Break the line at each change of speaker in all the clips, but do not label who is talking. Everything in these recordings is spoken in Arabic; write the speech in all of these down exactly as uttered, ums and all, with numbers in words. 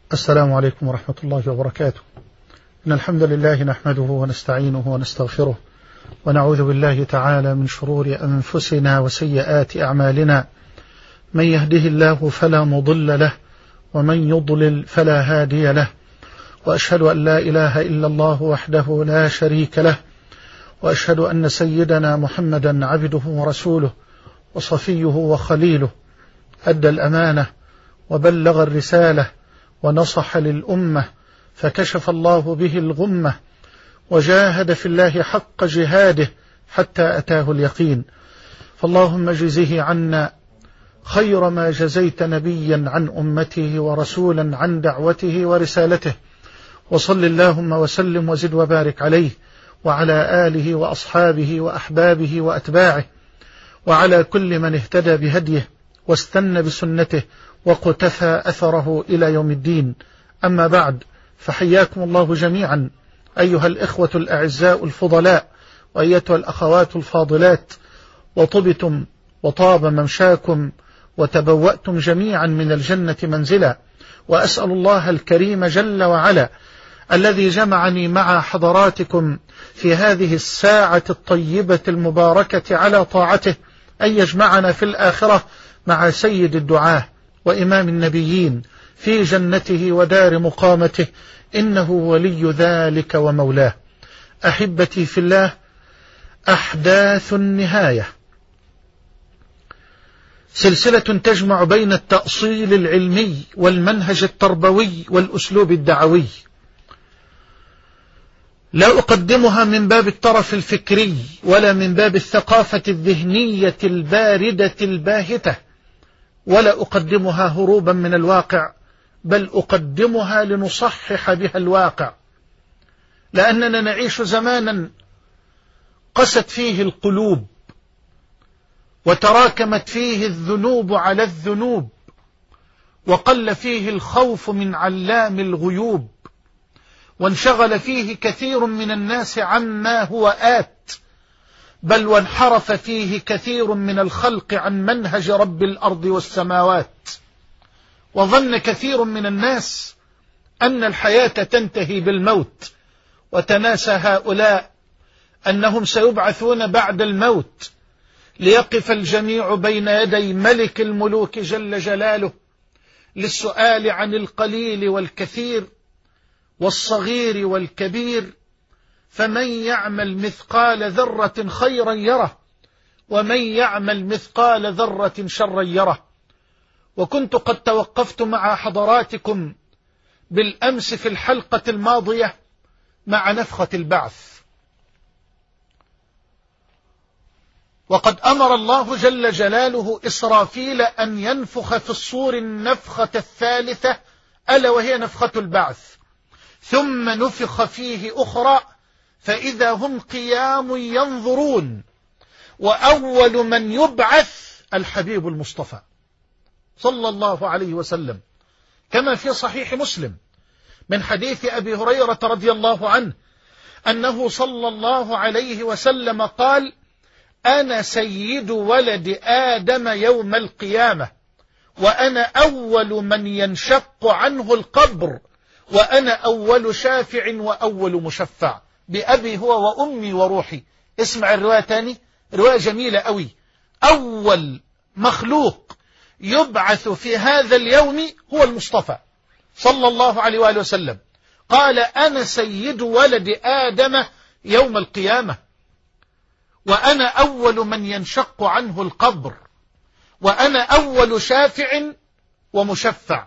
السلام عليكم ورحمة الله وبركاته. إن الحمد لله نحمده ونستعينه ونستغفره ونعوذ بالله تعالى من شرور أنفسنا وسيئات أعمالنا، من يهده الله فلا مضل له ومن يضلل فلا هادي له، وأشهد أن لا إله إلا الله وحده لا شريك له، وأشهد أن سيدنا محمدا عبده ورسوله وصفيه وخليله، أدى الأمانة وبلغ الرسالة ونصح للأمة، فكشف الله به الغمة، وجاهد في الله حق جهاده حتى أتاه اليقين. فاللهم اجزه عنا خير ما جزيت نبيا عن أمته ورسولا عن دعوته ورسالته، وصل اللهم وسلم وزد وبارك عليه وعلى آله وأصحابه وأحبابه وأتباعه وعلى كل من اهتدى بهديه واستنى بسنته وقتفى أثره إلى يوم الدين. أما بعد، فحياكم الله جميعا أيها الإخوة الأعزاء الفضلاء وأيتها الأخوات الفاضلات، وطبتم وطاب ممشاكم وتبوأتم جميعا من الجنة منزلا، وأسأل الله الكريم جل وعلا الذي جمعني مع حضراتكم في هذه الساعة الطيبة المباركة على طاعته أن يجمعنا في الآخرة مع سيد الدعاة وإمام النبيين في جنته ودار مقامته، إنه ولي ذلك ومولاه. أحبتي في الله، أحداث النهاية سلسلة تجمع بين التأصيل العلمي والمنهج التربوي والأسلوب الدعوي، لا أقدمها من باب الطرف الفكري ولا من باب الثقافة الذهنية الباردة الباهتة، ولا أقدمها هروبا من الواقع، بل أقدمها لنصحح بها الواقع، لأننا نعيش زمانا قست فيه القلوب وتراكمت فيه الذنوب على الذنوب، وقل فيه الخوف من علام الغيوب، وانشغل فيه كثير من الناس عما هو آت، بل وانحرف فيه كثير من الخلق عن منهج رب الأرض والسماوات، وظن كثير من الناس أن الحياة تنتهي بالموت، وتناسى هؤلاء أنهم سيبعثون بعد الموت ليقف الجميع بين يدي ملك الملوك جل جلاله للسؤال عن القليل والكثير والصغير والكبير، فمن يعمل مثقال ذرة خيرا يره ومن يعمل مثقال ذرة شرا يره. وكنت قد توقفت مع حضراتكم بالأمس في الحلقة الماضية مع نفخة البعث، وقد أمر الله جل جلاله إسرافيل أن ينفخ في الصور النفخة الثالثة، ألا وهي نفخة البعث، ثم نفخ فيه أخرى فإذا هم قيام ينظرون، وأول من يبعث الحبيب المصطفى صلى الله عليه وسلم، كما في صحيح مسلم من حديث أبي هريرة رضي الله عنه أنه صلى الله عليه وسلم قال: أنا سيد ولد آدم يوم القيامة، وأنا أول من ينشق عنه القبر، وأنا أول شافع وأول مشفع، بأبي هو وأمي وروحي. اسمع الرواية تاني، رواية جميلة قوي. أول مخلوق يبعث في هذا اليوم هو المصطفى صلى الله عليه وآله وسلم، قال: أنا سيد ولد آدم يوم القيامة، وأنا أول من ينشق عنه القبر، وأنا أول شافع ومشفع.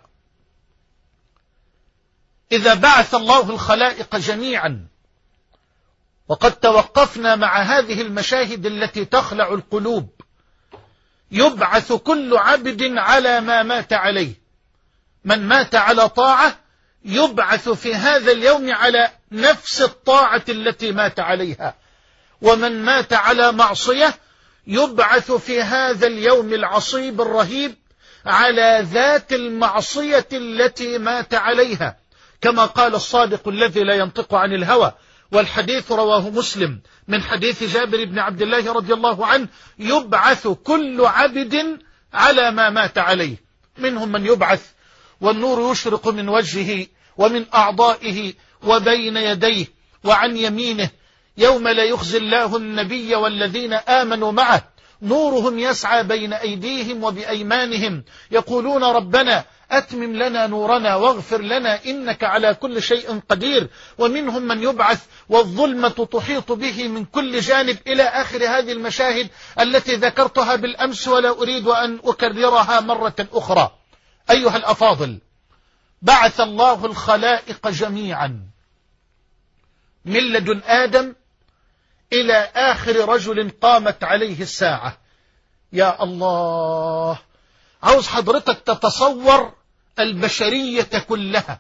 إذا بعث الله الخلائق جميعا، وقد توقفنا مع هذه المشاهد التي تخلع القلوب، يبعث كل عبد على ما مات عليه. من مات على طاعة يبعث في هذا اليوم على نفس الطاعة التي مات عليها، ومن مات على معصية يبعث في هذا اليوم العصيب الرهيب على ذات المعصية التي مات عليها، كما قال الصادق الذي لا ينطق عن الهوى، والحديث رواه مسلم من حديث جابر بن عبد الله رضي الله عنه: يبعث كل عبد على ما مات عليه. منهم من يبعث والنور يشرق من وجهه ومن أعضائه وبين يديه وعن يمينه يوم لا يخزي الله النبي والذين آمنوا معه نورهم يسعى بين أيديهم وبأيمانهم يقولون ربنا أتمم لنا نورنا واغفر لنا إنك على كل شيء قدير. ومنهم من يبعث والظلمة تحيط به من كل جانب إلى آخر هذه المشاهد التي ذكرتها بالأمس ولا أريد أن أكررها مرة أخرى. أيها الأفاضل، بعث الله الخلائق جميعا من لدن آدم إلى آخر رجل قامت عليه الساعة. يا الله، عاوز حضرتك تتصور البشرية كلها،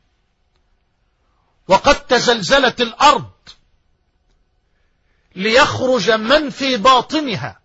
وقد تزلزلت الأرض ليخرج من في باطنها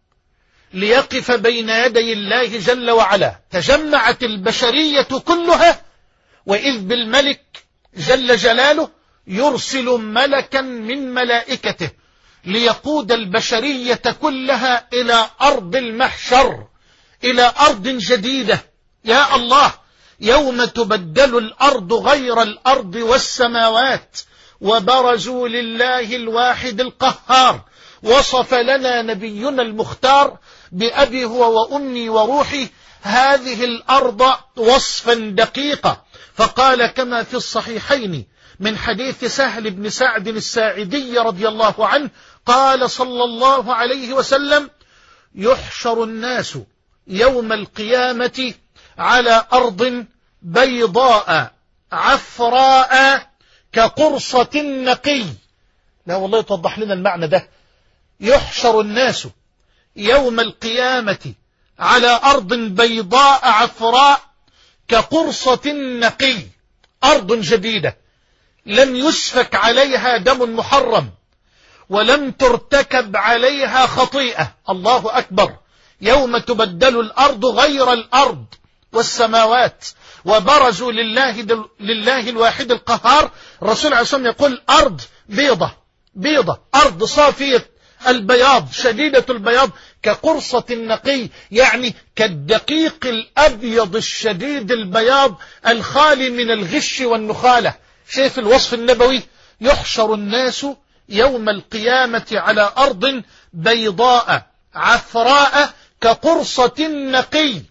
ليقف بين يدي الله جل وعلا. تجمعت البشرية كلها، وإذ بالملك جل جلاله يرسل ملكا من ملائكته ليقود البشرية كلها إلى أرض المحشر، إلى أرض جديدة. يا الله، يوم تبدل الأرض غير الأرض والسماوات وبرزوا لله الواحد القهار. وصف لنا نبينا المختار بأبي هو وأمي وروحي هذه الأرض وصفا دقيقا، فقال كما في الصحيحين من حديث سهل بن سعد الساعدي رضي الله عنه قال صلى الله عليه وسلم: يحشر الناس يوم القيامة على أرض بيضاء عفراء كقرصة النقي. لا والله توضح لنا المعنى ده. يحشر الناس يوم القيامة على أرض بيضاء عفراء كقرصة النقي، أرض جديدة لم يسفك عليها دم محرم ولم ترتكب عليها خطيئة. الله أكبر. يوم تبدل الأرض غير الأرض والسماوات وبرزوا لله, لله الواحد القهار. الرسول عليه الصلاة والسلام يقول أرض بيضة بيضة، أرض صافية البياض شديدة البياض كقرصة النقي، يعني كالدقيق الأبيض الشديد البياض الخالي من الغش والنخالة. شايف الوصف النبوي؟ يحشر الناس يوم القيامة على أرض بيضاء عفراء كقرصة النقي.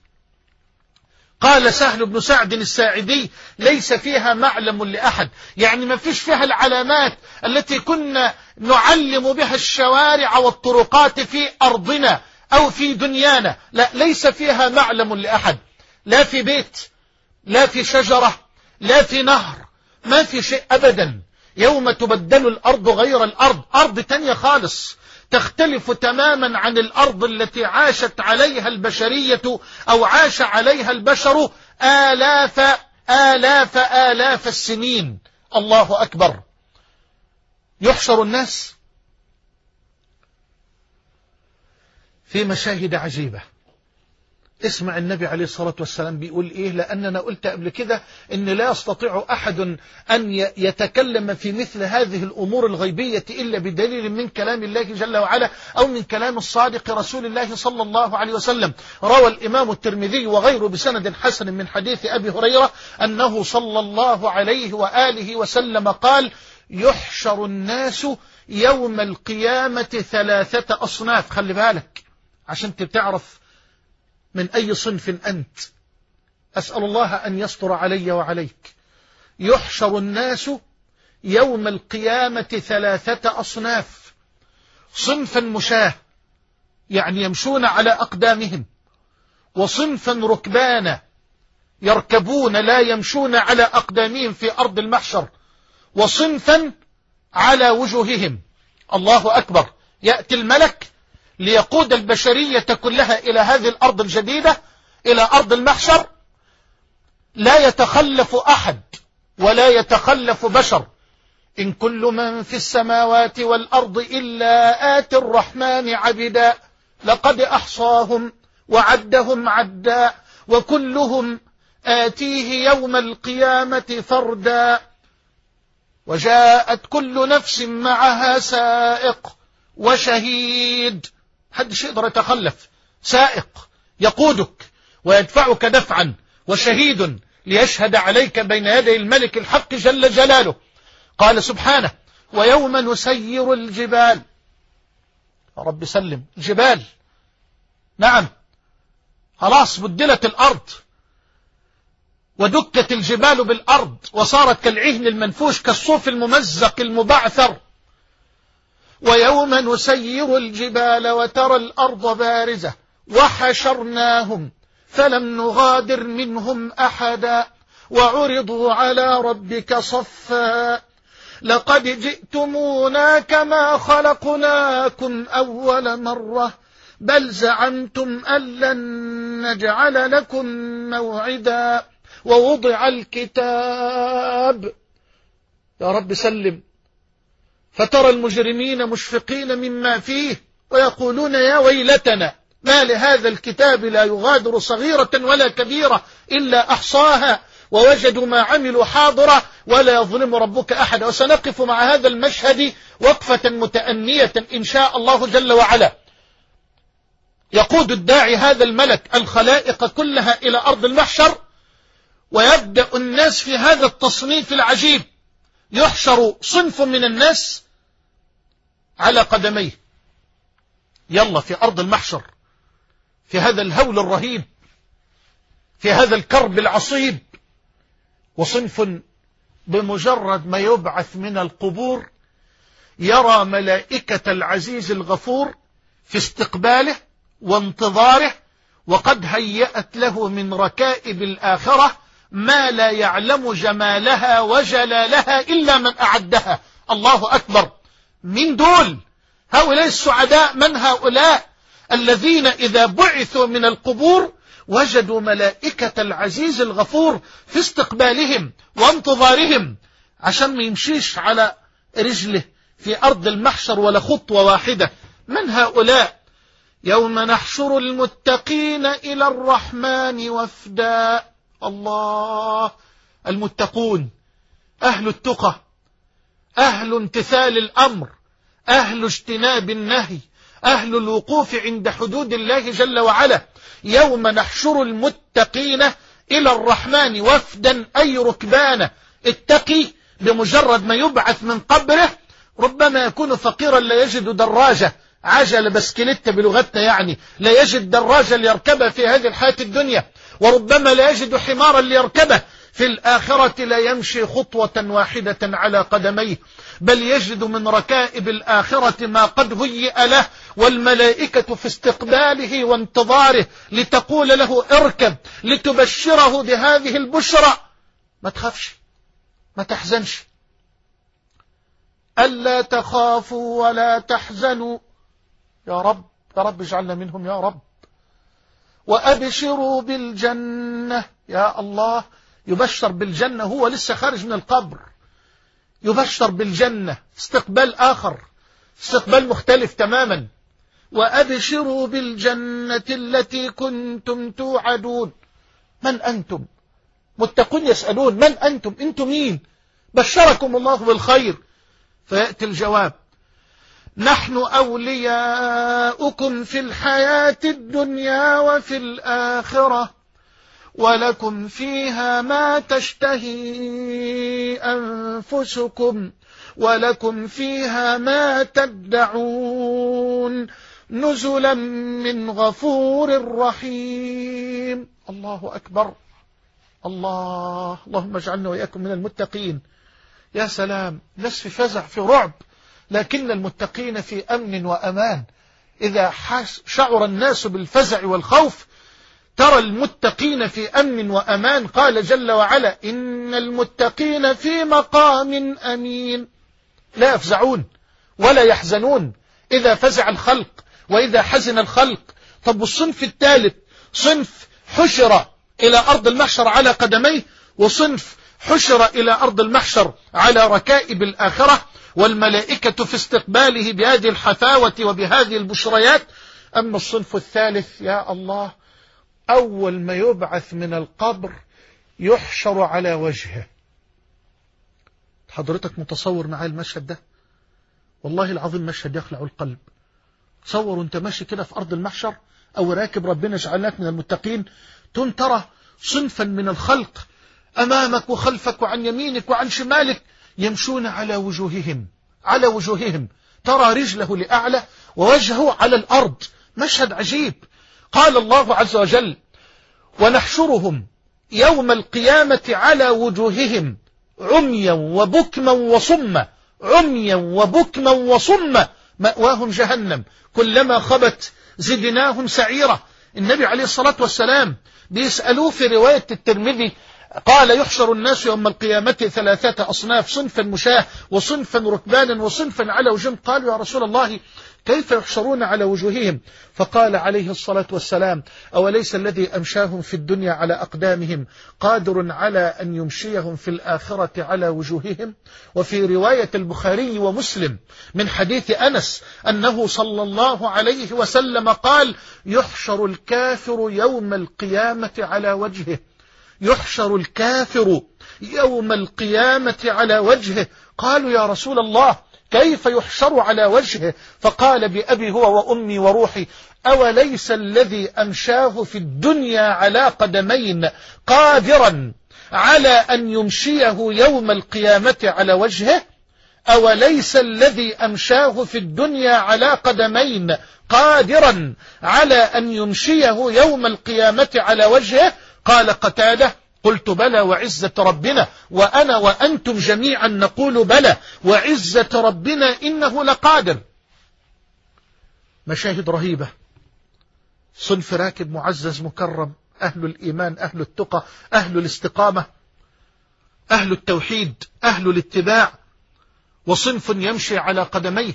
قال سهل بن سعد الساعدي: ليس فيها معلم لأحد، يعني ما فيش فيها العلامات التي كنا نعلم بها الشوارع والطرقات في أرضنا أو في دنيانا. لا، ليس فيها معلم لأحد، لا في بيت، لا في شجرة، لا في نهر، ما في شيء أبدا. يوم تبدل الأرض غير الأرض، أرض تانية خالص تختلف تماما عن الأرض التي عاشت عليها البشرية أو عاش عليها البشر آلاف آلاف آلاف السنين. الله أكبر. يحشر الناس في مشاهد عجيبة. اسمع النبي عليه الصلاة والسلام بيقول إيه، لأننا قلت قبل كده إن لا يستطيع أحد أن يتكلم في مثل هذه الأمور الغيبية إلا بدليل من كلام الله جل وعلا أو من كلام الصادق رسول الله صلى الله عليه وسلم. روى الإمام الترمذي وغيره بسند حسن من حديث أبي هريرة أنه صلى الله عليه وآله وسلم قال: يحشر الناس يوم القيامة ثلاثة أصناف. خلي بالك عشان تعرف من أي صنف أنت. أسأل الله أن يستر علي وعليك. يحشر الناس يوم القيامة ثلاثة أصناف: صنفا مشاة يعني يمشون على أقدامهم، وصنفا ركبانا يركبون لا يمشون على أقدامهم في أرض المحشر، وصنفا على وجوههم. الله أكبر. يأتي الملك ليقود البشرية كلها إلى هذه الأرض الجديدة، إلى أرض المحشر. لا يتخلف أحد ولا يتخلف بشر. إن كل من في السماوات والأرض إلا آتي الرحمن عبدا لقد أحصاهم وعدهم عدا وكلهم آتيه يوم القيامة فردا وجاءت كل نفس معها سائق وشهيد. محدش يقدر يتخلف. سائق يقودك ويدفعك دفعا، وشهيد ليشهد عليك بين يدي الملك الحق جل جلاله. قال سبحانه: ويوم نسير الجبال. يا رب سلم، الجبال نعم خلاص بدلت الأرض ودكت الجبال بالأرض وصارت كالعهن المنفوش كالصوف الممزق المبعثر. ويوم نسير الجبال وترى الأرض بارزة وحشرناهم فلم نغادر منهم أحدا وعرضوا على ربك صفا لقد جئتمونا كما خلقناكم أول مرة بل زعمتم أن لن نجعل لكم موعدا ووضع الكتاب. يا رب سلم. فترى المجرمين مشفقين مما فيه ويقولون يا ويلتنا ما لهذا الكتاب لا يغادر صغيرة ولا كبيرة إلا أحصاها ووجدوا ما عملوا حاضرة ولا يظلم ربك أحد. وسنقف مع هذا المشهد وقفة متأنية إن شاء الله جل وعلا. يقود الداعي هذا الملك الخلائق كلها إلى أرض المحشر، ويبدأ الناس في هذا التصنيف العجيب. يحشر صنف من الناس على قدميه، يلا في أرض المحشر، في هذا الهول الرهيب، في هذا الكرب العصيب. وصنف بمجرد ما يبعث من القبور يرى ملائكة العزيز الغفور في استقباله وانتظاره، وقد هيأت له من ركائب الآخرة ما لا يعلم جمالها وجلالها إلا من أعدها. الله أكبر. من دول هؤلاء السعداء؟ من هؤلاء الذين إذا بعثوا من القبور وجدوا ملائكة العزيز الغفور في استقبالهم وانتظارهم عشان ما يمشيش على رجله في أرض المحشر ولا خطوة واحدة. من هؤلاء؟ يوم نحشر المتقين إلى الرحمن وفدا. الله. المتقون أهل التقى، أهل امتثال الأمر، أهل اجتناب النهي، أهل الوقوف عند حدود الله جل وعلا. يوم نحشر المتقين إلى الرحمن وفدا أي ركبانا. التقي بمجرد ما يبعث من قبره ربما يكون فقيرا لا يجد دراجة، عجل بسكليت بلغتنا يعني، لا يجد دراجة ليركبها في هذه الحياة الدنيا، وربما لا يجد حمارا ليركبه. في الآخرة لا يمشي خطوة واحدة على قدميه، بل يجد من ركائب الآخرة ما قد هيئ له، والملائكة في استقباله وانتظاره لتقول له اركب، لتبشره بهذه البشرى. ما تخافش، ما تحزنش، ألا تخافوا ولا تحزنوا. يا رب يا رب اجعلنا منهم يا رب. وأبشروا بالجنة. يا الله، يبشر بالجنة هو لسه خارج من القبر، يبشر بالجنة، استقبال آخر، استقبال مختلف تماما. وأبشروا بالجنة التي كنتم توعدون. من أنتم؟ متقون يسألون من أنتم؟ أنتم مين؟ بشركم الله بالخير. فيأتي الجواب: نحن أولياؤكم في الحياة الدنيا وفي الآخرة ولكم فيها ما تشتهي أنفسكم ولكم فيها ما تدعون نزلا من غفور رحيم. الله أكبر. الله اللهم اجعلنا وإياكم من المتقين. يا سلام، ناس في فزع في رعب، لكن المتقين في أمن وأمان. إذا شعر الناس بالفزع والخوف ترى المتقين في أمن وأمان. قال جل وعلا: إن المتقين في مقام أمين. لا يفزعون ولا يحزنون إذا فزع الخلق وإذا حزن الخلق. طب والصنف الثالث صنف حشر إلى أرض المحشر على قدميه، وصنف حشر إلى أرض المحشر على ركائب الآخرة، والملائكة في استقباله بهذه الحفاوة وبهذه البشريات. أما الصنف الثالث يا الله، أول ما يبعث من القبر يحشر على وجهه. حضرتك متصور معايا المشهد ده؟ والله العظيم مشهد يخلع القلب. تصور انت ماشي كده في أرض المحشر أو راكب، ربنا جعلناك من المتقين، ترى صنفا من الخلق أمامك وخلفك وعن يمينك وعن شمالك، يمشون على وجوههم على وجوههم ترى رجله لأعلى ووجهه على الأرض. مشهد عجيب. قال الله عز وجل: ونحشرهم يوم القيامة على وجوههم عميا وبكما وصما، عميا وبكما وصما، مأواهم جهنم كلما خبت زدناهم سعيرا. النبي عليه الصلاة والسلام بيسألوه في رواية الترمذي، قال: يحشر الناس يوم القيامة ثلاثة أصناف، صنفا مشاة وصنفا ركبانا وصنفا على وجوههم. قالوا: يا رسول الله كيف يحشرون على وجوههم؟ فقال عليه الصلاة والسلام: أوليس الذي أمشاهم في الدنيا على أقدامهم قادر على أن يمشيهم في الآخرة على وجوههم؟ وفي رواية البخاري ومسلم من حديث أنس أنه صلى الله عليه وسلم قال: يحشر الكافر يوم القيامة على وجهه، يحشر الكافر يوم القيامة على وجهه. قالوا: يا رسول الله كيف يحشر على وجهه؟ فقال: بأبي هو وأمي وروحي، أوليس الذي أمشاه في الدنيا على قدمين قادرا على أن يمشيه يوم القيامة على وجهه؟ أوليس الذي أمشاه في الدنيا على قدمين قادرا على أن يمشيه يوم القيامة على وجهه؟ قال قتادة: قلت: بلى وعزة ربنا، وأنا وأنتم جميعا نقول بلى وعزة ربنا إنه لقادر. مشاهد رهيبة. صنف راكب معزز مكرم، أهل الإيمان، أهل التقى، أهل الاستقامة، أهل التوحيد، أهل الاتباع، وصنف يمشي على قدميه،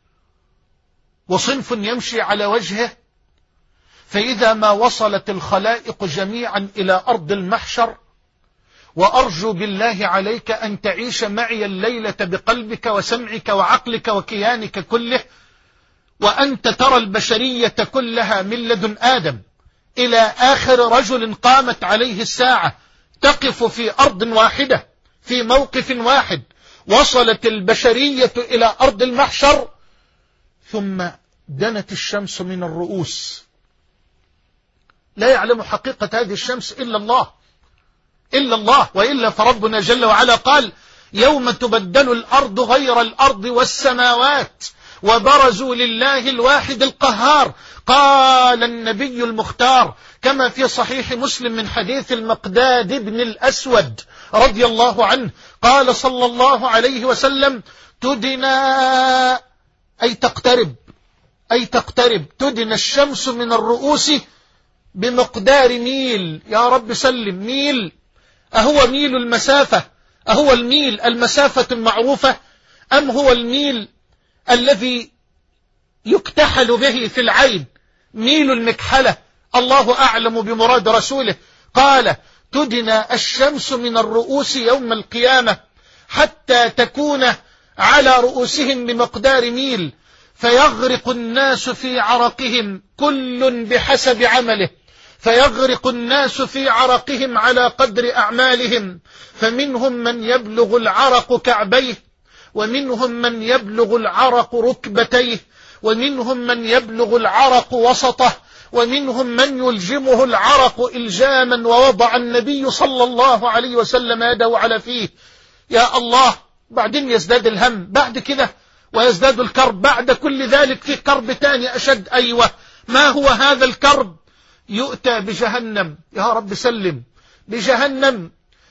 وصنف يمشي على وجهه. فإذا ما وصلت الخلائق جميعا إلى أرض المحشر، وأرجو بالله عليك أن تعيش معي الليلة بقلبك وسمعك وعقلك وكيانك كله، وأنت ترى البشرية كلها من لدن آدم إلى آخر رجل قامت عليه الساعة تقف في أرض واحدة في موقف واحد. وصلت البشرية إلى أرض المحشر، ثم دنت الشمس من الرؤوس. لا يعلم حقيقة هذه الشمس إلا الله، إلا الله، وإلا فربنا جل وعلا قال: يوم تبدل الأرض غير الأرض والسماوات وبرزوا لله الواحد القهار. قال النبي المختار كما في صحيح مسلم من حديث المقداد بن الأسود رضي الله عنه، قال صلى الله عليه وسلم: تدنى أي تقترب أي تقترب تدنى الشمس من الرؤوس بمقدار ميل. يا رب سلم. ميل، أهو ميل المسافة؟ أهو الميل المسافة المعروفة، أم هو الميل الذي يكتحل به في العين، ميل المكحلة؟ الله أعلم بمراد رسوله. قال: تدنى الشمس من الرؤوس يوم القيامة حتى تكون على رؤوسهم بمقدار ميل، فيغرق الناس في عرقهم كل بحسب عمله، فيغرق الناس في عرقهم على قدر أعمالهم، فمنهم من يبلغ العرق كعبيه، ومنهم من يبلغ العرق ركبتيه، ومنهم من يبلغ العرق وسطه، ومنهم من يلجمه العرق إلجاما. ووضع النبي صلى الله عليه وسلم يده على فيه. يا الله. بعدين يزداد الهم بعد كده، ويزداد الكرب بعد كل ذلك. في كرب تاني أشد. أيوة، ما هو هذا الكرب؟ يؤتى بجهنم. يا رب سلم. بجهنم.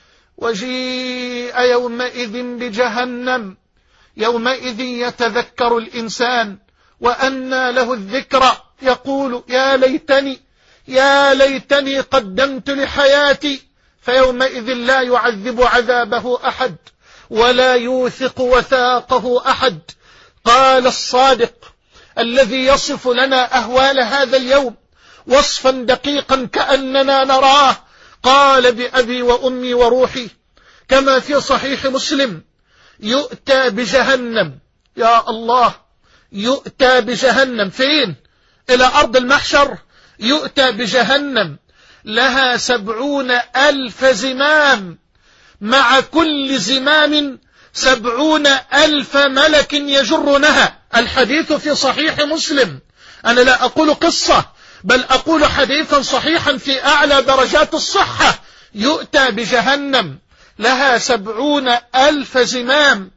وجيء يومئذ بجهنم، يومئذ يتذكر الإنسان وأنى له الذكرى، يقول: يا ليتني يا ليتني قدمت لحياتي. فيومئذ لا يعذب عذابه أحد ولا يوثق وثاقه أحد. قال الصادق الذي يصف لنا أهوال هذا اليوم وصفا دقيقا كأننا نراه، قال: بأبي وأمي وروحي، كما في صحيح مسلم: يؤتى بجهنم. يا الله. يؤتى بجهنم فين؟ إلى أرض المحشر. يؤتى بجهنم لها سبعون ألف زمام، مع كل زمام سبعون ألف ملك يجرونها. الحديث في صحيح مسلم. أنا لا أقول قصة، بل أقول حديثا صحيحا في أعلى درجات الصحة. يؤتى بجهنم لها سبعون ألف زمام،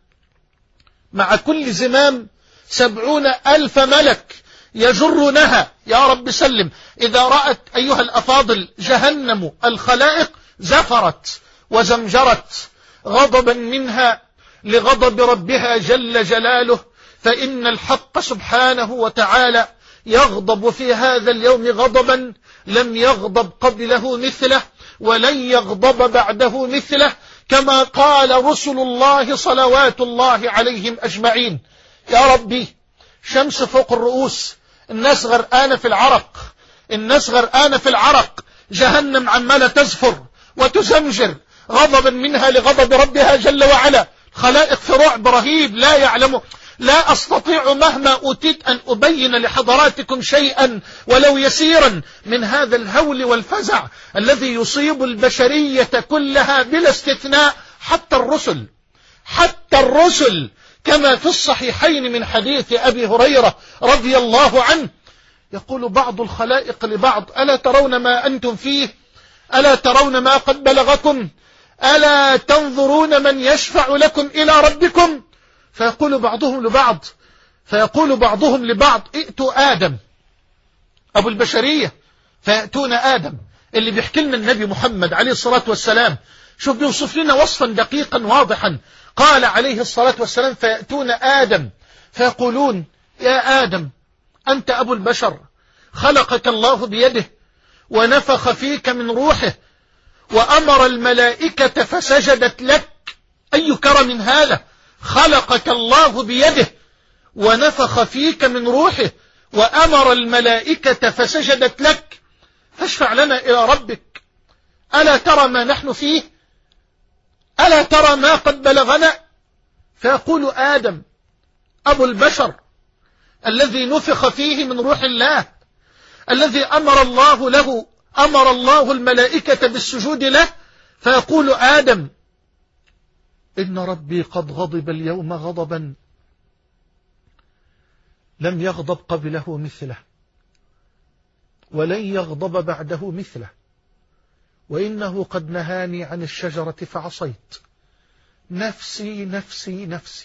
مع كل زمام سبعون ألف ملك يجرونها. يا رب سلم. إذا رأت أيها الأفاضل جهنم الخلائق زفرت وزمجرت غضبا منها لغضب ربها جل جلاله، فإن الحق سبحانه وتعالى يغضب في هذا اليوم غضبا لم يغضب قبله مثله ولن يغضب بعده مثله، كما قال رسل الله صلوات الله عليهم أجمعين. يا ربي، شمس فوق الرؤوس، الناس غرقانة في العرق، الناس غرقانة في العرق، جهنم عمالة تزفر وتزمجر غضبا منها لغضب ربها جل وعلا. خلائق في رعب رهيب لا يعلمه. لا أستطيع مهما أوتيت أن أبين لحضراتكم شيئا ولو يسيرا من هذا الهول والفزع الذي يصيب البشرية كلها بلا استثناء، حتى الرسل حتى الرسل كما في الصحيحين من حديث أبي هريرة رضي الله عنه، يقول بعض الخلائق لبعض: ألا ترون ما أنتم فيه؟ ألا ترون ما قد بلغكم؟ ألا تنظرون من يشفع لكم إلى ربكم؟ فيقول بعضهم لبعض فيقول بعضهم لبعض: ائتوا آدم أبو البشرية. فيأتون آدم اللي بيحكي لنا النبي محمد عليه الصلاة والسلام. شوف بيوصف لنا وصفا دقيقا واضحا. قال عليه الصلاة والسلام: فيأتون آدم فيقولون: يا آدم، أنت أبو البشر، خلقك الله بيده ونفخ فيك من روحه وأمر الملائكة فسجدت لك. أي كرم هذا! خلقك الله بيده ونفخ فيك من روحه وأمر الملائكة فسجدت لك، فاشفع لنا إلى ربك. ألا ترى ما نحن فيه؟ ألا ترى ما قد بلغنا؟ فيقول آدم أبو البشر الذي نفخ فيه من روح الله، الذي أمر الله له أمر الله الملائكة بالسجود له، فيقول آدم: إن ربي قد غضب اليوم غضبا لم يغضب قبله مثله ولن يغضب بعده مثله، وإنه قد نهاني عن الشجرة فعصيت، نفسي نفسي نفسي.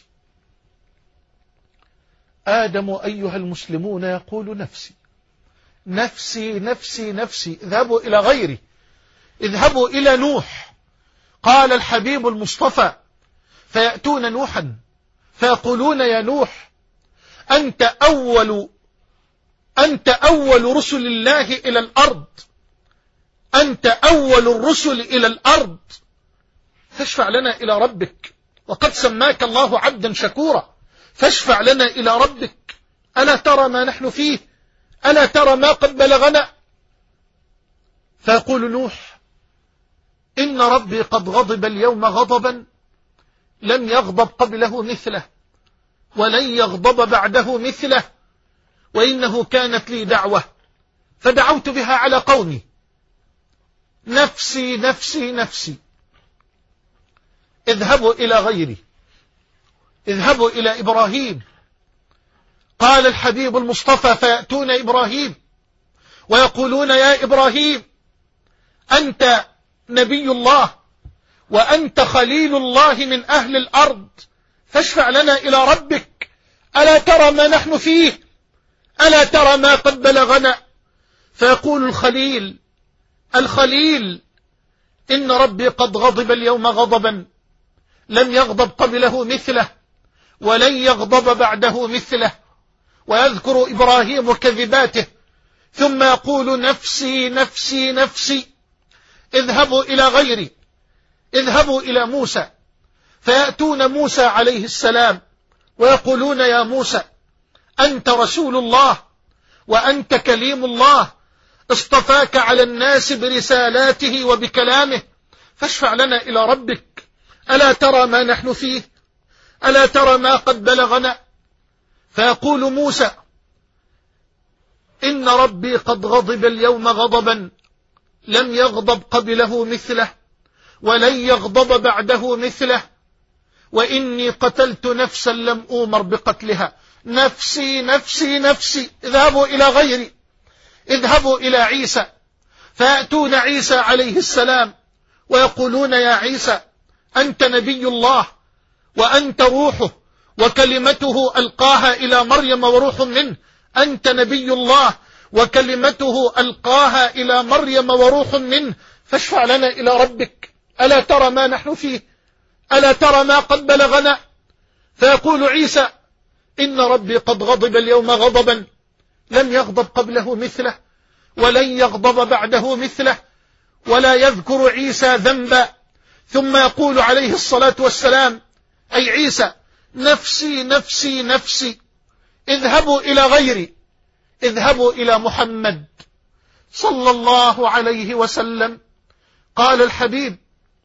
آدم أيها المسلمون يقول: نفسي نفسي نفسي نفسي. اذهبوا إلى غيري، اذهبوا إلى نوح. قال الحبيب المصطفى: فيأتون نوحا فيقولون: يا نوح، أنت أول أنت أول رسل الله إلى الأرض، أنت أول الرسل إلى الأرض، فاشفع لنا إلى ربك، وقد سماك الله عبدا شكورا، فاشفع لنا إلى ربك. ألا ترى ما نحن فيه؟ ألا ترى ما قد بلغنا؟ فيقول نوح: إن ربي قد غضب اليوم غضبا لم يغضب قبله مثله ولن يغضب بعده مثله، وإنه كانت لي دعوة فدعوت بها على قومي، نفسي نفسي نفسي. اذهبوا إلى غيري، اذهبوا إلى إبراهيم. قال الحبيب المصطفى: فيأتون إبراهيم ويقولون: يا إبراهيم، أنت نبي الله وأنت خليل الله من أهل الأرض، فاشفع لنا إلى ربك. ألا ترى ما نحن فيه؟ ألا ترى ما قد بلغنا؟ فيقول الخليل الخليل: إن ربي قد غضب اليوم غضبا لم يغضب قبله مثله ولن يغضب بعده مثله. ويذكر إبراهيم كذباته ثم يقول: نفسي نفسي نفسي. اذهبوا إلى غيري، اذهبوا إلى موسى. فيأتون موسى عليه السلام ويقولون: يا موسى، أنت رسول الله وأنت كليم الله، اصطفاك على الناس برسالاته وبكلامه، فاشفع لنا إلى ربك. ألا ترى ما نحن فيه؟ ألا ترى ما قد بلغنا؟ فيقول موسى: إن ربي قد غضب اليوم غضبا لم يغضب قبله مثله ولن يغضب بعده مثله، وإني قتلت نفسا لم أؤمر بقتلها، نفسي نفسي نفسي. اذهبوا إلى غيري، اذهبوا إلى عيسى. فيأتون عيسى عليه السلام ويقولون يا عيسى أنت نبي الله وأنت روحه وكلمته ألقاها إلى مريم وروح منه، أنت نبي الله وكلمته ألقاها إلى مريم وروح منه، فاشفع لنا إلى ربك، ألا ترى ما نحن فيه، ألا ترى ما قد بلغنا؟ فيقول عيسى إن ربي قد غضب اليوم غضبا لم يغضب قبله مثله ولن يغضب بعده مثله، ولا يذكر عيسى ذنبا. ثم يقول عليه الصلاة والسلام أي عيسى نفسي نفسي نفسي، اذهبوا إلى غيري، اذهبوا إلى محمد صلى الله عليه وسلم. قال الحبيب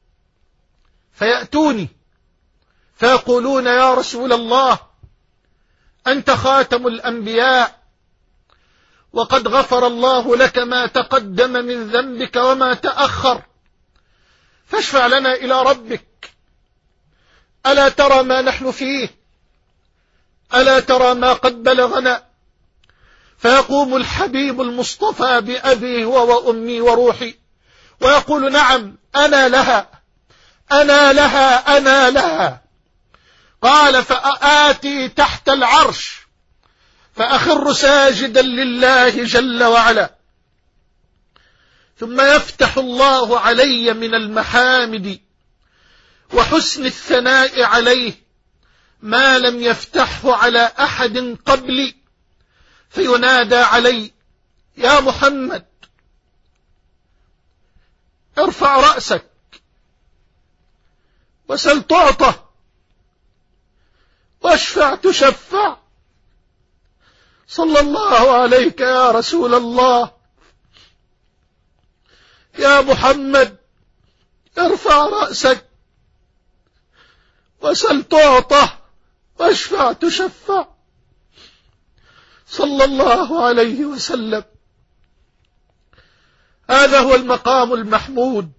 فيأتوني فيقولون يا رسول الله أنت خاتم الأنبياء وقد غفر الله لك ما تقدم من ذنبك وما تأخر، فاشفع لنا إلى ربك، ألا ترى ما نحن فيه، ألا ترى ما قد بلغنا؟ فيقوم الحبيب المصطفى بأبي وأمي وروحي ويقول نعم أنا لها أنا لها أنا لها. قال فآتي تحت العرش فأخر ساجدا لله جل وعلا، ثم يفتح الله علي من المحامد وحسن الثناء عليه ما لم يفتحه على أحد قبلي، فينادى علي يا محمد ارفع رأسك وسل تعطى واشفع تشفع، صلى الله عليك يا رسول الله. يا محمد ارفع رأسك وسل تعطى واشفع تشفع، صلى الله عليه وسلم. هذا هو المقام المحمود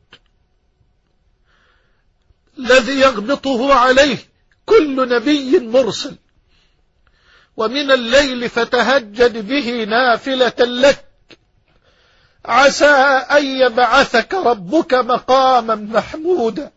الذي يغبطه عليه كل نبي مرسل. ومن الليل فتهجد به نافلة لك عسى أن يبعثك ربك مقاما محمودا.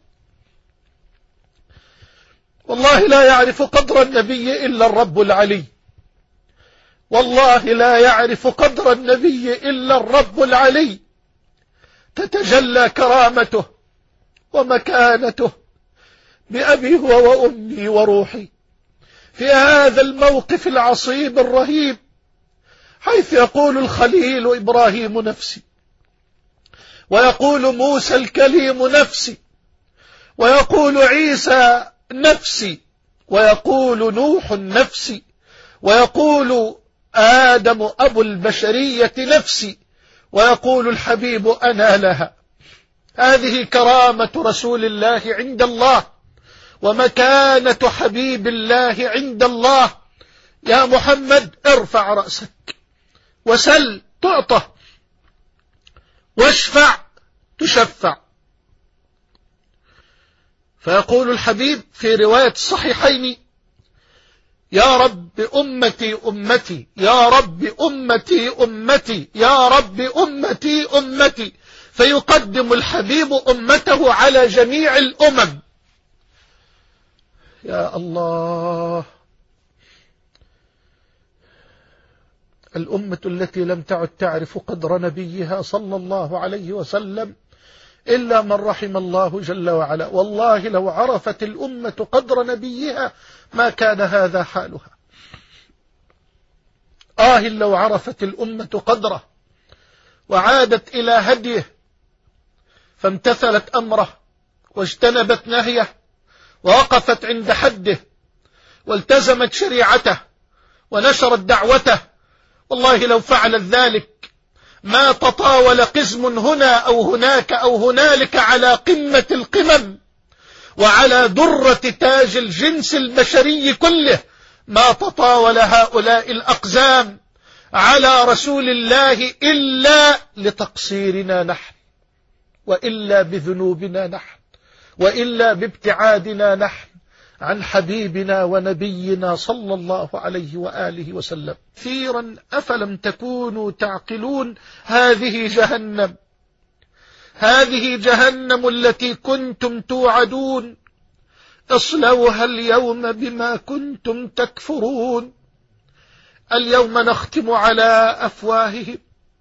والله لا يعرف قدر النبي إلا الرب العلي، والله لا يعرف قدر النبي إلا الرب العلي، تتجلى كرامته ومكانته بأبي هو وأمي وروحي في هذا الموقف العصيب الرهيب، حيث يقول الخليل إبراهيم نفسي، ويقول موسى الكليم نفسي، ويقول عيسى نفسي، ويقول نوح نفسي، ويقول آدم أبو البشرية نفسي، ويقول الحبيب أنا لها. هذه كرامة رسول الله عند الله ومكانة حبيب الله عند الله. يا محمد ارفع رأسك وسل تعطى واشفع تشفع. فيقول الحبيب في رواية الصحيحين يا رب أمتي أمتي يا رب أمتي أمتي يا رب أمتي أمتي، فيقدم الحبيب أمته على جميع الأمم. يا الله، الأمة التي لم تعد تعرف قدر نبيها صلى الله عليه وسلم إلا من رحم الله جل وعلا. والله لو عرفت الأمة قدر نبيها ما كان هذا حالها. آه لو عرفت الأمة قدره وعادت إلى هديه فامتثلت أمره واجتنبت نهيه ووقفت عند حده والتزمت شريعته ونشرت دعوته، والله لو فعلت ذلك ما تطاول قزم هنا أو هناك أو هنالك على قمة القمم وعلى درة تاج الجنس البشري كله، ما تطاول هؤلاء الأقزام على رسول الله إلا لتقصيرنا نحن، وإلا بذنوبنا نحن، وإلا بابتعادنا نحن عن حبيبنا ونبينا صلى الله عليه وآله وسلم. كثيرا أفلم تكونوا تعقلون هذه جهنم هذه جهنم التي كنتم توعدون اصلوها اليوم بما كنتم تكفرون اليوم نختم على أفواههم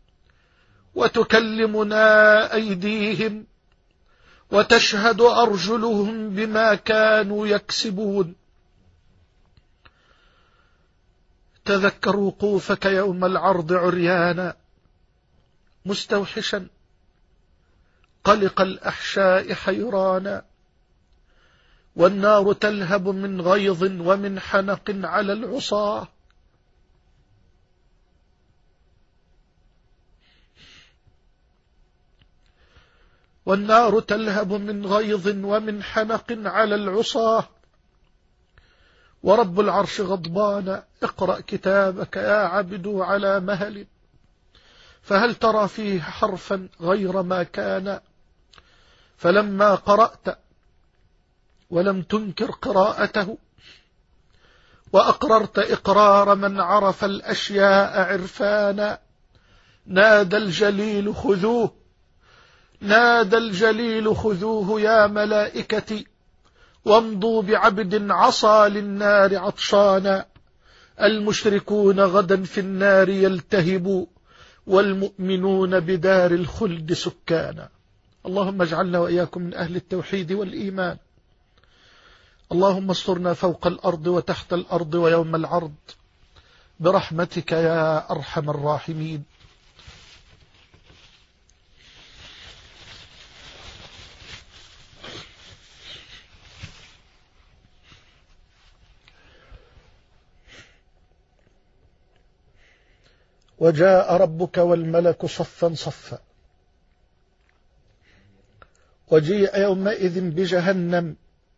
وتكلمنا أيديهم وتشهد أرجلهم بما كانوا يكسبون تذكر وقوفك يوم العرض عريانا مستوحشا قلق الأحشاء حيرانا والنار تلهب من غيظ ومن حنق على العصاة والنار تلهب من غيظ ومن حنق على العصاة ورب العرش غضبان اقرأ كتابك يا عبد على مهل فهل ترى فيه حرفا غير ما كان فلما قرأت ولم تنكر قراءته وأقررت إقرار من عرف الأشياء عرفانا نادى الجليل خذوه نادى الجليل خذوه يا ملائكتي وامضوا بعبد عصى للنار عطشانا المشركون غدا في النار يلتهبوا والمؤمنون بدار الخلد سكانا. اللهم اجعلنا وإياكم من أهل التوحيد والإيمان. اللهم استرنا فوق الأرض وتحت الأرض ويوم العرض برحمتك يا أرحم الراحمين. وجاء ربك والملك صفا صفا وجيء يومئذ بجهنم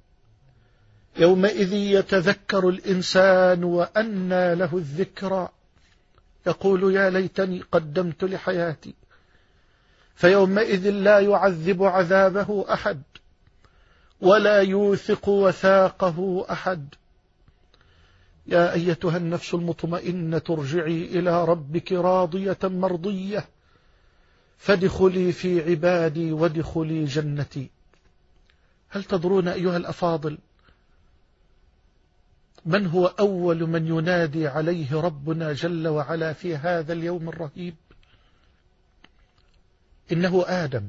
يومئذ يتذكر الإنسان وأنى له الذكرى يقول يا ليتني قدمت لحياتي فيومئذ لا يعذب عذابه أحد ولا يوثق وثاقه أحد. يا أيتها النفس المطمئنة ارجعي إلى ربك راضية مرضية فادخلي في عبادي وادخلي جنتي. هل تدرون أيها الأفاضل من هو أول من ينادي عليه ربنا جل وعلا في هذا اليوم الرهيب؟ إنه آدم،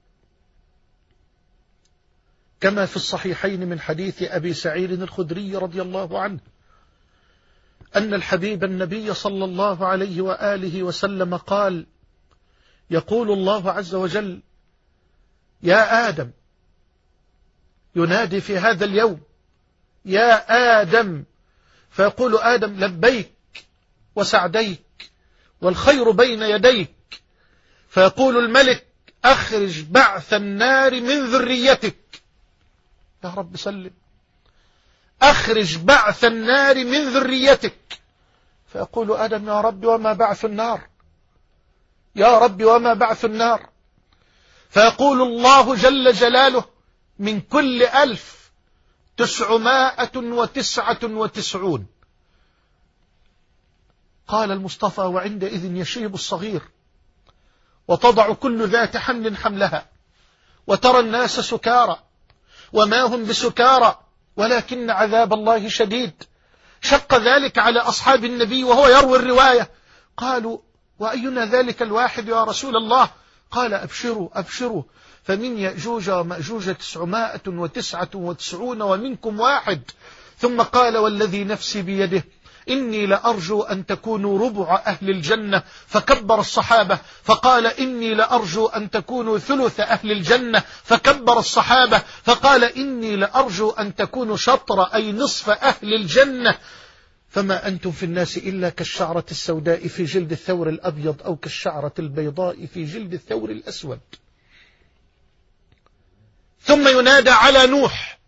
كما في الصحيحين من حديث أبي سعيد الخدري رضي الله عنه أن الحبيب النبي صلى الله عليه وآله وسلم قال يقول الله عز وجل يا آدم، ينادي في هذا اليوم يا آدم، فيقول آدم لبيك وسعديك والخير بين يديك، فيقول الملك أخرج بعث النار من ذريتك. يا رب سلم، أخرج بعث النار من ذريتك. فيقول آدم يا رب وما بعث النار، يا رب وما بعث النار. فيقول الله جل جلاله من كل ألف تسعمائة وتسعة وتسعون. قال المصطفى وعندئذ يشيب الصغير وتضع كل ذات حمل حملها وترى الناس سكارى وما هم بسكارى ولكن عذاب الله شديد. شق ذلك على أصحاب النبي وهو يروي الرواية، قالوا وأينا ذلك الواحد يا رسول الله؟ قال أبشروا أبشروا فمن يأجوج ومأجوج تسعمائة وتسعة وتسعون ومنكم واحد. ثم قال والذي نفسي بيده إني لأرجو أن تكونوا ربع أهل الجنة، فكبر الصحابة، فقال إني لأرجو أن تكونوا ثلث أهل الجنة، فكبر الصحابة، فقال إني لأرجو أن تكونوا شطر أي نصف أهل الجنة، فما أنتم في الناس إلا كالشعرة السوداء في جلد الثور الأبيض أو كالشعرة البيضاء في جلد الثور الأسود. ثم ينادى على نوح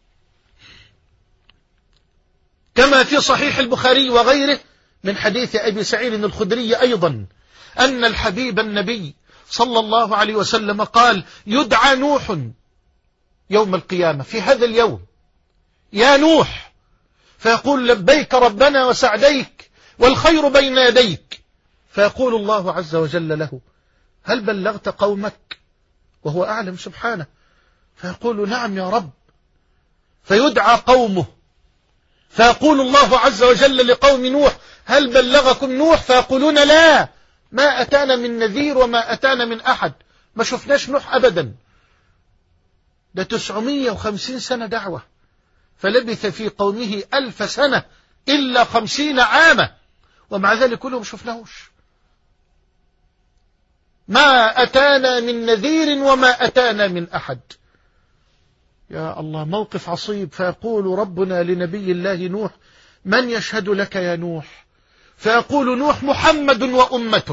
كما في صحيح البخاري وغيره من حديث أبي سعيد الخدري أيضا أن الحبيب النبي صلى الله عليه وسلم قال يدعى نوح يوم القيامة في هذا اليوم يا نوح، فيقول لبيك ربنا وسعديك والخير بين يديك، فيقول الله عز وجل له هل بلغت قومك؟ وهو أعلم سبحانه، فيقول نعم يا رب، فيدعى قومه، فيقول الله عز وجل لقوم نوح هل بلغكم نوح؟ فيقولون لا، ما أتانا من نذير وما أتانا من أحد، ما شفناش نوح أبدا. ده تسعمائة وخمسين سنة دعوة، فلبث في قومه ألف سنة إلا خمسين عاما، ومع ذلك كلهم شفناهوش. ما أتانا من نذير وما أتانا من أحد. يا الله، موقف عصيب. فيقول ربنا لنبي الله نوح من يشهد لك يا نوح؟ فيقول نوح محمد وأمته.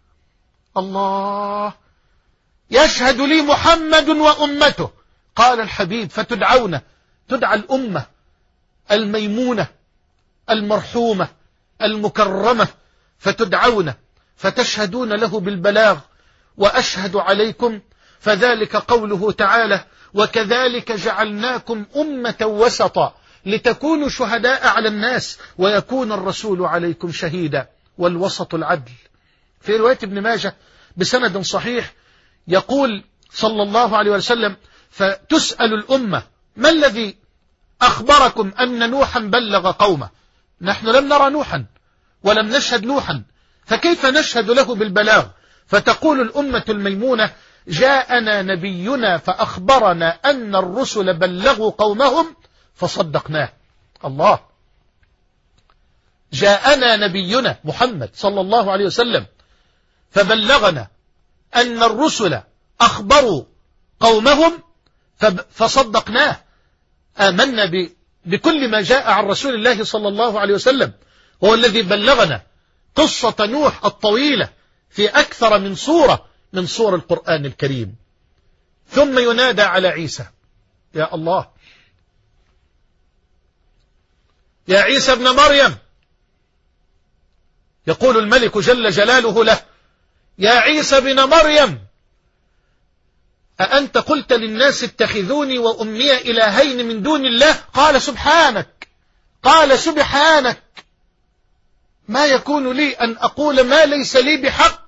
الله، يشهد لي محمد وأمته. قال الحبيب فتدعون، تدعى الأمة الميمونة المرحومة المكرمة، فتدعون فتشهدون له بالبلاغ وأشهد عليكم. فذلك قوله تعالى وكذلك جعلناكم أمة وسطا لتكونوا شهداء على الناس ويكون الرسول عليكم شهيدا. والوسط العدل. في رواية ابن ماجه بسند صحيح يقول صلى الله عليه وسلم فتسأل الأمة ما الذي أخبركم أن نوحا بلغ قومه؟ نحن لم نرى نوحا ولم نشهد نوحا، فكيف نشهد له بالبلاغ؟ فتقول الأمة الميمونة جاءنا نبينا فأخبرنا أن الرسل بلغوا قومهم فصدقناه. الله، جاءنا نبينا محمد صلى الله عليه وسلم فبلغنا أن الرسل أخبروا قومهم فصدقناه، آمنا بكل ما جاء عن رسول الله صلى الله عليه وسلم، هو الذي بلغنا قصة نوح الطويلة في أكثر من سورة من سور القرآن الكريم. ثم ينادى على عيسى، يا الله، يا عيسى ابن مريم، يقول الملك جل جلاله له يا عيسى ابن مريم أأنت قلت للناس اتخذوني وأمي إلهين من دون الله؟ قال سبحانك، قال سبحانك، ما يكون لي أن أقول ما ليس لي بحق،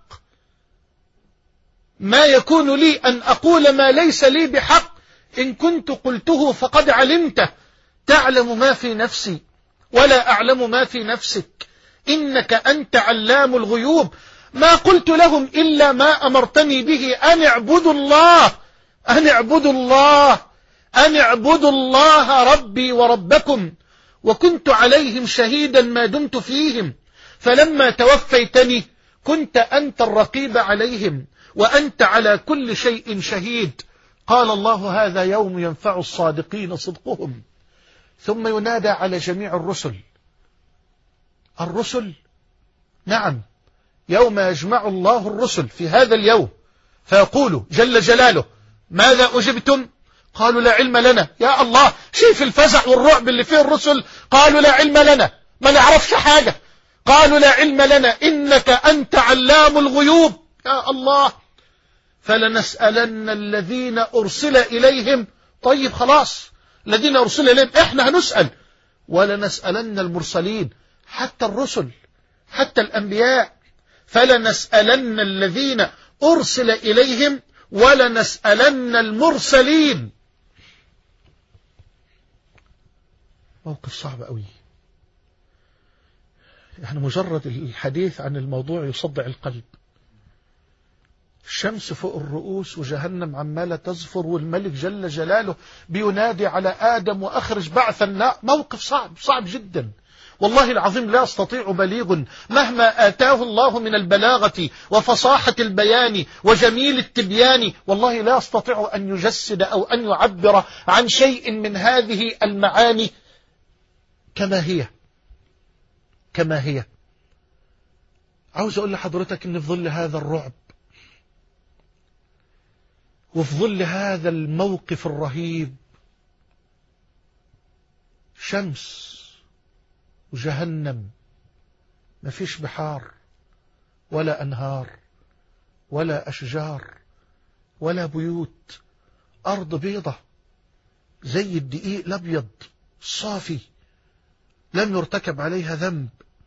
ما يكون لي أن أقول ما ليس لي بحق، إن كنت قلته فقد علمته، تعلم ما في نفسي ولا أعلم ما في نفسك، إنك أنت علام الغيوب. ما قلت لهم إلا ما أمرتني به أن اعبدوا الله، أن اعبدوا الله، أن اعبدوا الله ربي وربكم، وكنت عليهم شهيدا ما دمت فيهم، فلما توفيتني كنت أنت الرقيب عليهم وأنت على كل شيء شهيد. قال الله هذا يوم ينفع الصادقين صدقهم. ثم ينادى على جميع الرسل، الرسل نعم، يوم يجمع الله الرسل في هذا اليوم فيقول جل جلاله ماذا أجبتم؟ قالوا لا علم لنا. يا الله، شوف الفزع والرعب اللي فيه الرسل. قالوا لا علم لنا، ما نعرفش حاجة. قالوا لا علم لنا إنك أنت علام الغيوب. يا الله، فلنسألن الذين أرسل إليهم. طيب خلاص، الذين أرسل إليهم إحنا هنسأل، ولنسألن المرسلين، حتى الرسل حتى الأنبياء. فلنسألن الذين أرسل إليهم ولنسألن المرسلين. موقف صعب قوي، يعني مجرد الحديث عن الموضوع يصدع القلب. الشمس فوق الرؤوس وجهنم عمالة تزفر، والملك جل جلاله بينادي على آدم وأخرج بعث النار. موقف صعب صعب جدا والله العظيم، لا يستطيع بليغ مهما آتاه الله من البلاغة وفصاحة البيان وجميل التبيان، والله لا يستطيع أن يجسد أو أن يعبر عن شيء من هذه المعاني كما هي كما هي. عاوز أقول لحضرتك أن في ظل هذا الرعب وفي ظل هذا الموقف الرهيب، شمس وجهنم، ما فيش بحار ولا أنهار ولا أشجار ولا بيوت، أرض بيضة زي الدقيق الأبيض صافي، لم يرتكب عليها ذنب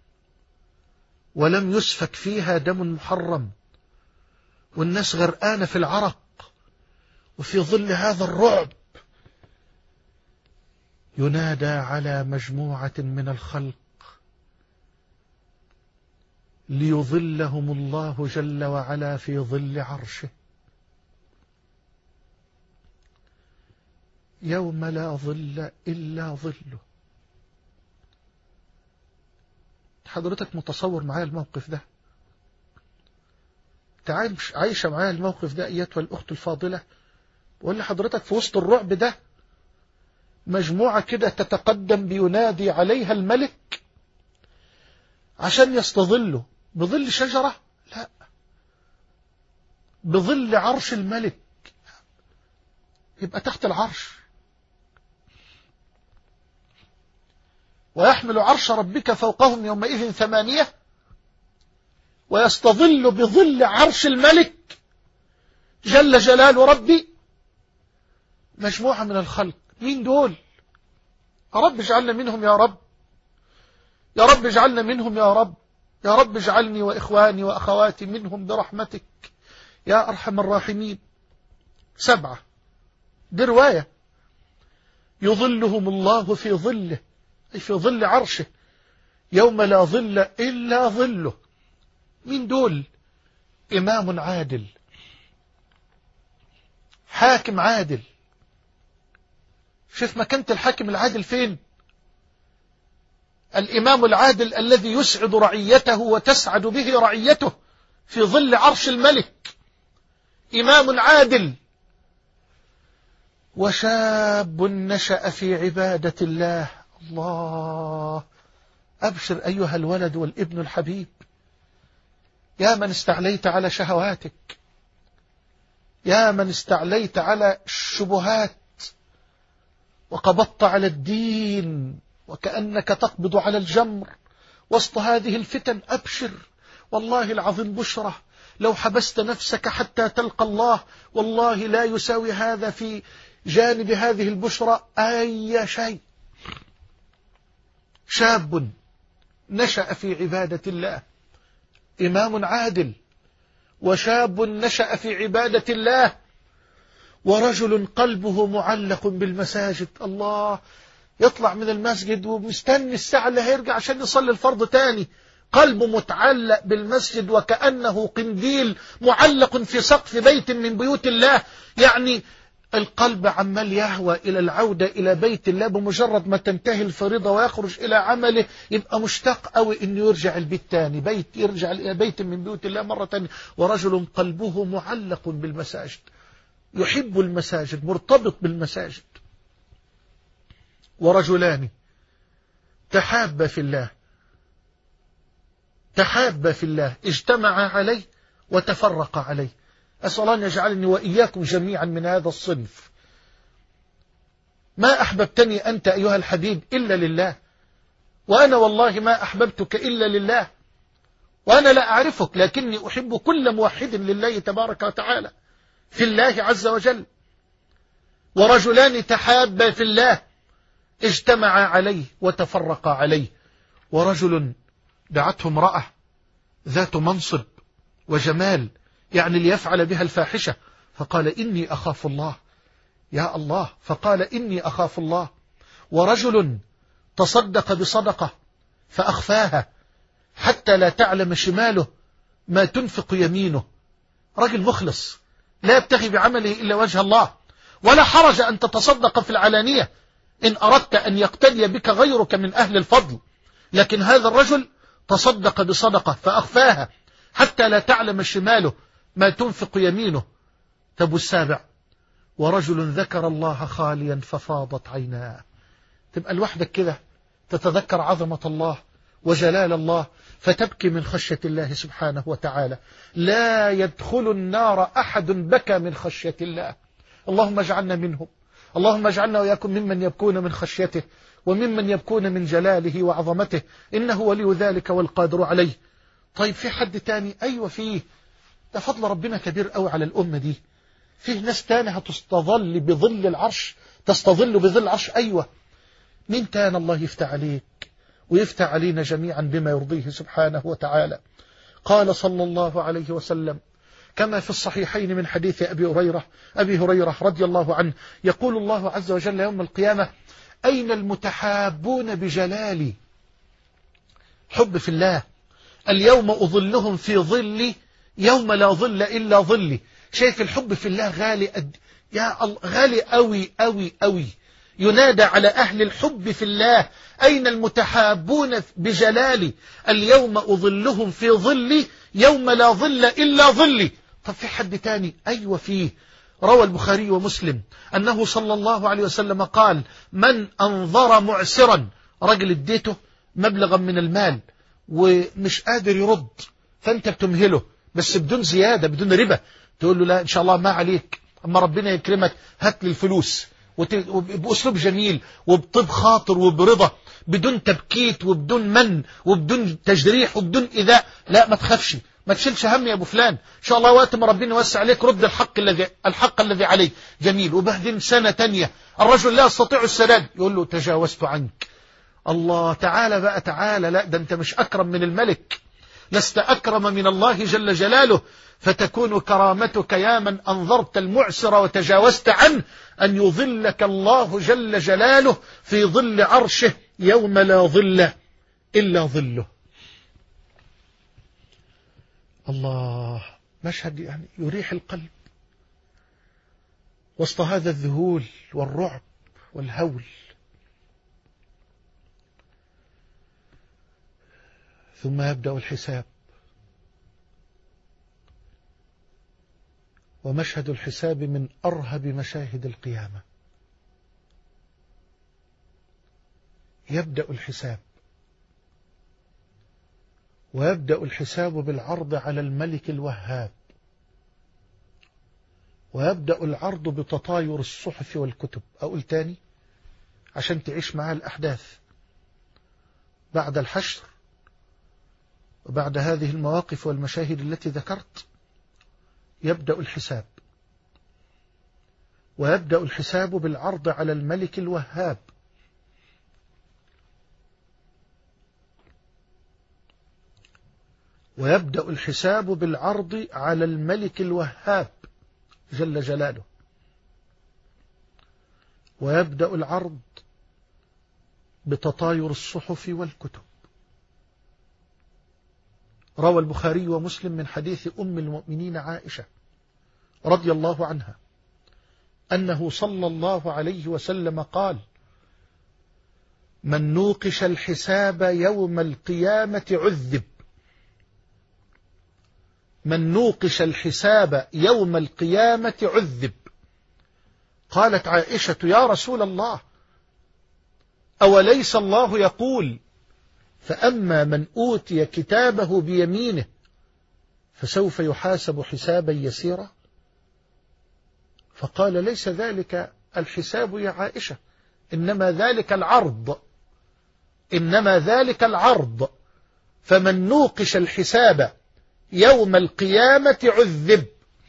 ولم يسفك فيها دم محرم، والناس غرقانة في العرق وفي ظل هذا الرعب ينادى على مجموعة من الخلق ليظلهم الله جل وعلا في ظل عرشه يوم لا ظل إلا ظله. حضرتك متصور معايا الموقف ده؟ تعايش عايشة معايا الموقف ده أيتها الأخت الفاضلة؟ ولا حضرتك في وسط الرعب ده مجموعة كده تتقدم بينادي عليها الملك عشان يستظلوا بظل شجرة؟ لا، بظل عرش الملك، يبقى تحت العرش. ويحمل عرش ربك فوقهم يومئذ ثمانية، ويستظل بظل عرش الملك جل جلال ربي مجموعة من الخلق. مين دول؟ يا رب اجعلنا منهم يا رب، يا رب اجعلنا منهم يا رب، يا رب اجعلني وإخواني وأخواتي منهم برحمتك يا أرحم الراحمين. سبعة، دي رواية، يظلهم الله في ظله، أي في ظل عرشه يوم لا ظل إلا ظله. مين دول؟ إمام عادل، حاكم عادل. شوف مكانة الحاكم العادل فين؟ الإمام العادل الذي يسعد رعيته وتسعد به رعيته في ظل عرش الملك، إمام عادل. وشاب نشأ في عبادة الله. الله، أبشر أيها الولد والابن الحبيب، يا من استعليت على شهواتك، يا من استعليت على الشبهات وقبضت على الدين وكأنك تقبض على الجمر وسط هذه الفتن. أبشر، والله العظيم بشرة. لو حبست نفسك حتى تلقى الله والله لا يساوي هذا في جانب هذه البشرة أي شيء. شاب نشأ في عبادة الله، إمام عادل، وشاب نشأ في عبادة الله، ورجل قلبه معلق بالمساجد. الله، يطلع من المسجد ومستني الساعة اللي هيرجع عشان يصلي الفرض تاني، قلبه متعلق بالمسجد وكأنه قنديل معلق في سقف بيت من بيوت الله. يعني القلب عمال يهوى إلى العودة إلى بيت الله، بمجرد ما تنتهي الفريضة ويخرج إلى عمله يبقى مشتاق قوي إنه يرجع البيت تاني، بيت يرجع إلى بيت من بيوت الله مرة تانية. ورجل قلبه معلق بالمساجد، يحب المساجد، مرتبط بالمساجد. ورجلان تحابا في الله، تحابا في الله، اجتمعا عليه وتفرقا عليه. أسأل الله أن يجعلني وإياكم جميعا من هذا الصنف. ما أحببتني أنت أيها الحبيب إلا لله، وأنا والله ما أحببتك إلا لله، وأنا لا أعرفك لكني أحب كل موحد لله تبارك وتعالى في الله عز وجل. ورجلان تحابا في الله اجتمعا عليه وتفرقا عليه. ورجل دعته امرأة ذات منصب وجمال، يعني ليفعل بها الفاحشة، فقال إني أخاف الله. يا الله، فقال إني أخاف الله. ورجل تصدق بصدقة فأخفاها حتى لا تعلم شماله ما تنفق يمينه. رجل مخلص لا يبتغي بعمله إلا وجه الله، ولا حرج أن تتصدق في العلانية إن أردت أن يقتدي بك غيرك من أهل الفضل. لكن هذا الرجل تصدق بصدقة فأخفاها حتى لا تعلم شماله ما تنفق يمينه. طب السابع، ورجل ذكر الله خاليا ففاضت عيناه. تبقى لوحدك كده تتذكر عظمة الله وجلال الله فتبكي من خشية الله سبحانه وتعالى. لا يدخل النار أحد بكى من خشية الله. اللهم اجعلنا منهم، اللهم اجعلنا وياكم ممن يبكون من خشيته وممن يبكون من جلاله وعظمته، إنه ولي ذلك والقادر عليه. طيب في حد تاني؟ أيوة فيه، ده فضل ربنا كبير قوي على الأمة دي. فيه ناس تاني هتستظل بظل العرش، تستظل بظل العرش. أيوة، مين تاني؟ الله يفتح عليك ويفتح علينا جميعا بما يرضيه سبحانه وتعالى. قال صلى الله عليه وسلم: كما في الصحيحين من حديث أبي هريرة أبي هريرة رضي الله عنه يقول الله عز وجل يوم القيامة: أين المتحابون بجلالي؟ حب في الله. اليوم أظلهم في ظلي يوم لا ظل إلا ظلي. شايف الحب في الله غالي أد... يا الله غالي أوي أوي أوي. ينادى على أهل الحب في الله: أين المتحابون بجلالي؟ اليوم أظلهم في ظلي يوم لا ظل إلا ظلي. طب في حد تاني؟ أيوة فيه. روى البخاري ومسلم أنه صلى الله عليه وسلم قال: من أنظر معسرا، رجل اديته مبلغا من المال ومش قادر يرد، فأنت بتمهله بس بدون زيادة بدون ربا، تقول له لا إن شاء الله ما عليك، أما ربنا يكرمك هات لي الفلوس، وبأسلوب جميل وبطيب خاطر وبرضا، بدون تبكيت وبدون من وبدون تجريح وبدون إيذاء. لا ما تخافش، ما تشيلش هم يا أبو فلان، إن شاء الله وقت ما ربنا يوسع عليك رد الحق الذي الحق الذي عليك. جميل. وبعدين سنة تانية الرجل لا يستطيع السداد، يقول له تجاوزت عنك. الله تعالى بقى تعالى، لا ده أنت مش أكرم من الملك، لست أكرم من الله جل جلاله، فتكون كرامتك يا من أنظرت المعسر وتجاوزت عنه أن يظلك الله جل جلاله في ظل عرشه يوم لا ظل إلا ظله. الله، مشهد يعني يريح القلب وسط هذا الذهول والرعب والهول. ثم يبدأ الحساب، ومشهد الحساب من أرهب مشاهد القيامة. يبدأ الحساب، ويبدأ الحساب بالعرض على الملك الوهاب، ويبدأ العرض بتطاير الصحف والكتب. أقول تاني عشان تعيش معها الأحداث. بعد الحشر وبعد هذه المواقف والمشاهد التي ذكرت يبدأ الحساب، ويبدأ الحساب بالعرض على الملك الوهاب، ويبدأ الحساب بالعرض على الملك الوهاب جل جلاله، ويبدأ العرض بتطاير الصحف والكتب. روى البخاري ومسلم من حديث أم المؤمنين عائشة رضي الله عنها أنه صلى الله عليه وسلم قال: من نوقش الحساب يوم القيامة عذب. من نوقش الحساب يوم القيامة عذب. قالت عائشة: يا رسول الله، أوليس الله يقول: فأما من أوتي كتابه بيمينه فسوف يحاسب حسابا يسيرا؟ فقال: ليس ذلك الحساب يا عائشة، إنما ذلك العرض، إنما ذلك العرض. فمن نوقش الحساب يوم القيامة عذب.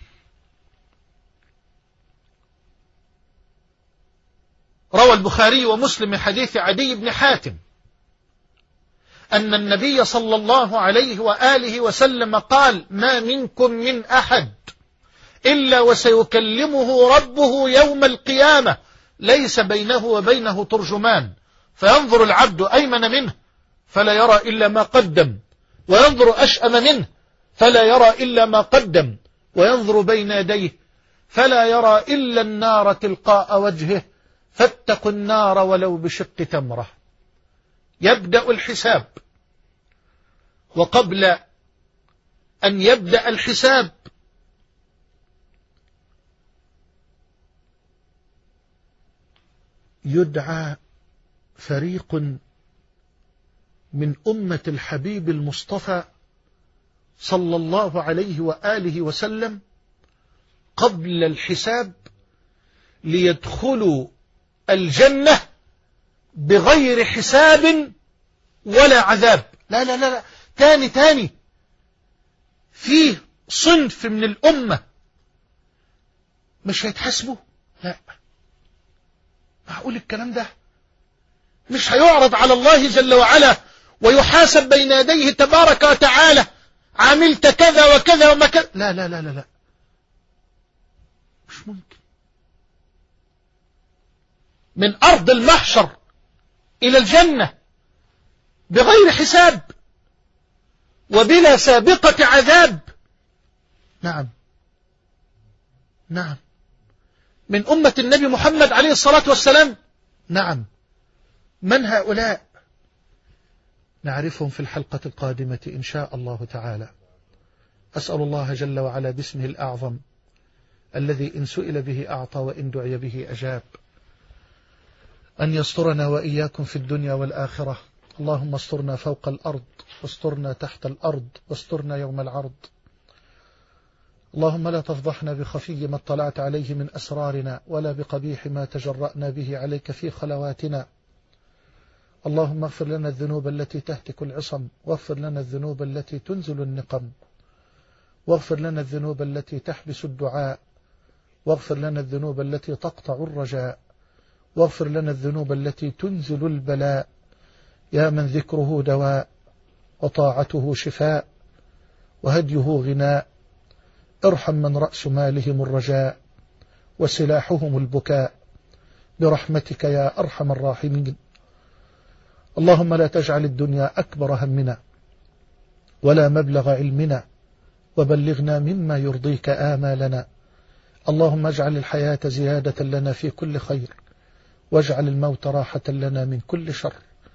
روى البخاري ومسلم من حديث عدي بن حاتم أن النبي صلى الله عليه وآله وسلم قال: ما منكم من أحد إلا وسيكلمه ربه يوم القيامة ليس بينه وبينه ترجمان، فينظر العبد أيمن منه فلا يرى إلا ما قدم، وينظر أشأم منه فلا يرى إلا ما قدم، وينظر بين يديه فلا يرى إلا النار تلقاء وجهه، فاتقوا النار ولو بشق تمرة. يبدأ الحساب، وقبل أن يبدأ الحساب يدعى فريق من أمة الحبيب المصطفى صلى الله عليه وآله وسلم قبل الحساب ليدخلوا الجنة بغير حساب ولا عذاب. لا لا لا, لا. تاني تاني فيه صنف من الأمة مش هيتحاسبوا. لا، معقول الكلام ده؟ مش هيعرض على الله جل وعلا ويحاسب بين يديه تبارك وتعالى: عملت كذا وكذا وما كذا. لا لا لا لا لا مش ممكن. من أرض المحشر إلى الجنة بغير حساب وبلا سابقة عذاب. نعم نعم. من أمة النبي محمد عليه الصلاة والسلام. نعم. من هؤلاء؟ نعرفهم في الحلقة القادمة إن شاء الله تعالى. أسأل الله جل وعلا باسمه الأعظم الذي إن سئل به أعطى وإن دعي به أجاب أن يسترنا وإياكم في الدنيا والآخرة. اللهم استرنا فوق الأرض واسترنا تحت الأرض واسترنا يوم العرض. اللهم لا تفضحنا بخفي ما اطلعت عليه من أسرارنا ولا بقبيح ما تجرأنا به عليك في خلواتنا. اللهم اغفر لنا الذنوب التي تهتك العصم، واغفر لنا الذنوب التي تنزل النقم، واغفر لنا الذنوب التي تحبس الدعاء، واغفر لنا الذنوب التي تقطع الرجاء، واغفر لنا الذنوب التي تنزل البلاء، يا من ذكره دواء وطاعته شفاء وهديه غناء. ارحم من رأس مالهم الرجاء وسلاحهم البكاء برحمتك يا أرحم الراحمين. اللهم لا تجعل الدنيا أكبر همنا ولا مبلغ علمنا، وبلغنا مما يرضيك آمالنا. اللهم اجعل الحياة زيادة لنا في كل خير، واجعل الموت راحة لنا من كل شر.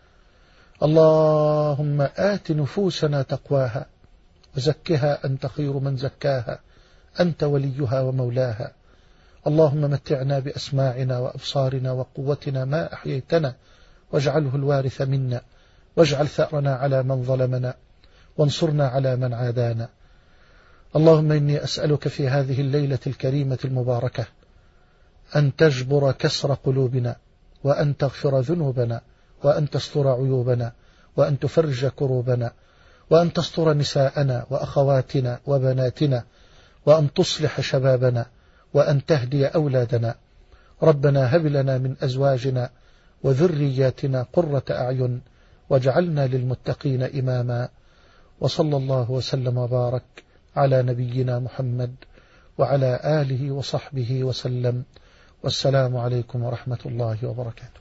اللهم آت نفوسنا تقواها وزكها أنت خير من زكاها، أنت وليها ومولاها. اللهم متعنا بأسماعنا وأبصارنا وقوتنا ما أحييتنا، واجعله الوارث منا، واجعل ثأرنا على من ظلمنا، وانصرنا على من عادانا. اللهم إني أسألك في هذه الليلة الكريمة المباركة أن تجبر كسر قلوبنا، وأن تغفر ذنوبنا، وأن تستر عيوبنا، وأن تفرج كروبنا، وأن تستر نساءنا وأخواتنا وبناتنا، وأن تصلح شبابنا، وأن تهدي أولادنا. ربنا هب لنا من أزواجنا وذرياتنا قرة أعين واجعلنا للمتقين إماما. وصلى الله وسلم وبارك على نبينا محمد وعلى آله وصحبه وسلم. والسلام عليكم ورحمة الله وبركاته.